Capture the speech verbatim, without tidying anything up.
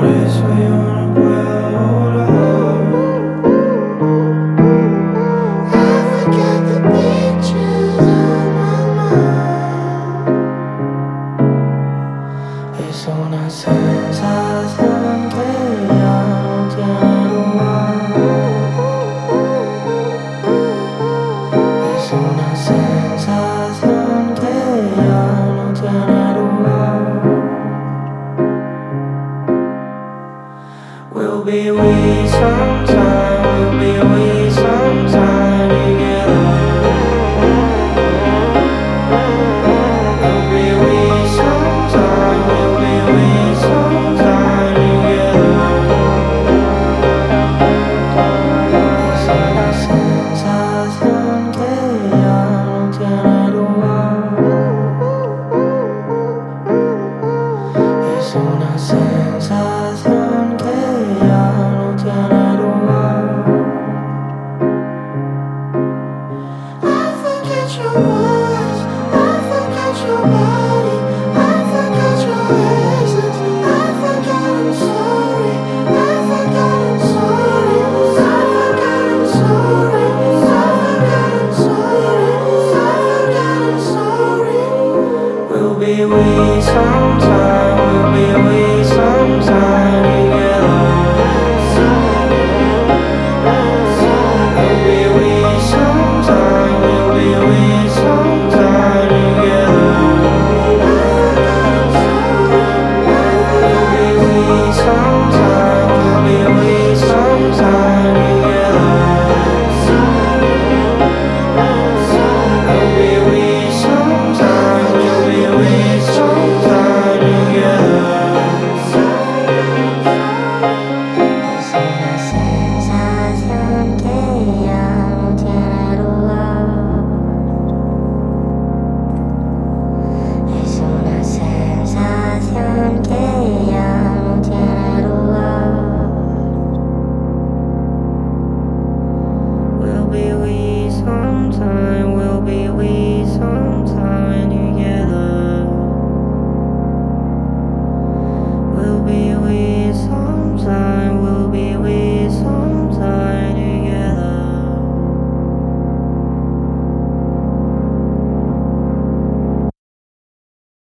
place where yo no puedo volar. I forget the pictures on my mind. Es una sensación que ya no tiene lugar. Es una sensación que ya no tiene lugar. We'll be we sometime, we'll be we sometime. You